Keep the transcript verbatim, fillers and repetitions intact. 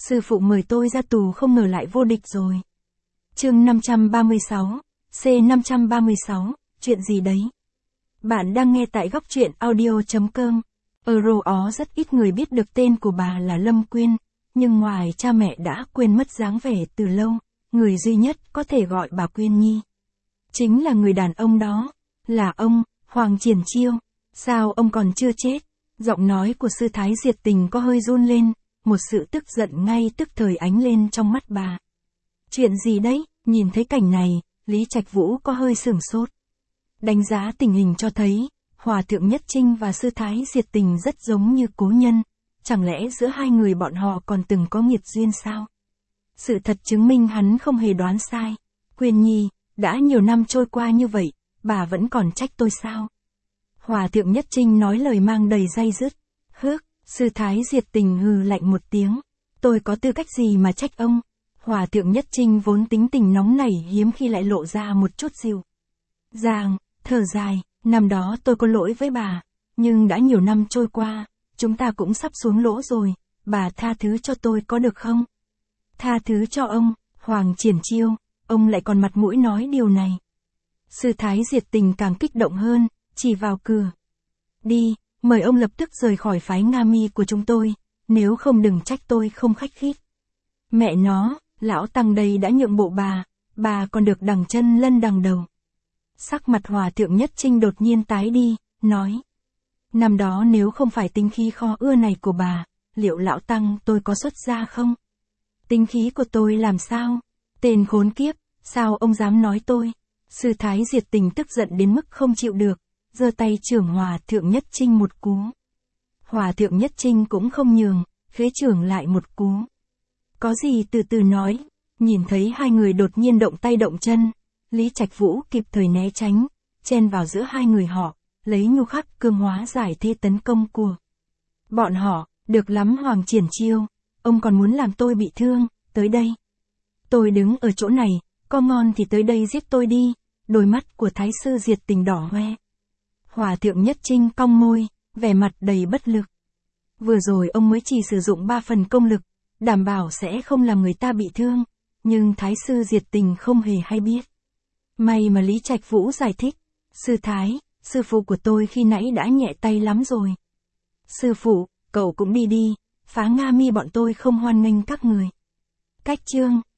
Sư phụ mời tôi ra tù không ngờ lại vô địch rồi. Chương năm trăm ba mươi sáu, C năm trăm ba mươi sáu, chuyện gì đấy? Bạn đang nghe tại góc truyện audio chấm com. Ở Rô Ó rất ít người biết được tên của bà là Lâm Quyên, nhưng ngoài cha mẹ đã quên mất dáng vẻ từ lâu, người duy nhất có thể gọi bà Quyên Nhi chính là người đàn ông đó, là ông, Hoàng Triển Chiêu. Sao ông còn chưa chết? Giọng nói của sư thái diệt tình có hơi run lên, một sự tức giận ngay tức thời ánh lên trong mắt bà. Chuyện gì đấy? Nhìn thấy cảnh này, Lý Trạch Vũ có hơi sửng sốt. Đánh giá tình hình cho thấy, Hòa thượng Nhất Trinh và sư thái diệt tình rất giống như cố nhân, chẳng lẽ giữa hai người bọn họ còn từng có nghiệt duyên sao? Sự thật chứng minh hắn không hề đoán sai. Quyên Nhi, đã nhiều năm trôi qua như vậy, bà vẫn còn trách tôi sao? Hòa thượng Nhất Trinh nói lời mang đầy day dứt. Hước, sư thái diệt tình hừ lạnh một tiếng. Tôi có tư cách gì mà trách ông? Hòa thượng Nhất Trinh vốn tính tình nóng nảy hiếm khi lại lộ ra một chút dịu dàng, thở dài, năm đó tôi có lỗi với bà, nhưng đã nhiều năm trôi qua, chúng ta cũng sắp xuống lỗ rồi, bà tha thứ cho tôi có được không? Tha thứ cho ông, Hoàng Triển Chiêu, ông lại còn mặt mũi nói điều này. Sư thái diệt tình càng kích động hơn, chỉ vào cửa. Đi, mời ông lập tức rời khỏi phái Nga Mi của chúng tôi, nếu không đừng trách tôi không khách khít. Mẹ nó, lão tăng đây đã nhượng bộ bà, bà còn được đằng chân lân đằng đầu. Sắc mặt Hòa thượng Nhất Trinh đột nhiên tái đi, nói. Năm đó nếu không phải tính khí kho ưa này của bà, liệu lão tăng tôi có xuất gia không? Tính khí của tôi làm sao? Tên khốn kiếp, sao ông dám nói tôi? Sư thái diệt tình tức giận đến mức không chịu được, giơ tay chưởng Hòa thượng Nhất Trinh một cú. Hòa thượng Nhất Trinh cũng không nhường, khế chưởng lại một cú. Có gì từ từ nói, nhìn thấy hai người đột nhiên động tay động chân, Lý Trạch Vũ kịp thời né tránh, chen vào giữa hai người họ, lấy nhu khắc cương hóa giải thế tấn công của bọn họ. Được lắm Hoàng Triển Chiêu, ông còn muốn làm tôi bị thương, tới đây. Tôi đứng ở chỗ này, có ngon thì tới đây giết tôi đi. Đôi mắt của thái sư diệt tình đỏ hoe. Hòa thượng Nhất Trinh cong môi, vẻ mặt đầy bất lực. Vừa rồi ông mới chỉ sử dụng ba phần công lực, đảm bảo sẽ không làm người ta bị thương, nhưng thái sư diệt tình không hề hay biết. May mà Lý Trạch Vũ giải thích, sư thái, sư phụ của tôi khi nãy đã nhẹ tay lắm rồi. Sư phụ, cậu cũng đi đi, phá Nga Mi bọn tôi không hoan nghênh các người. Cách chương.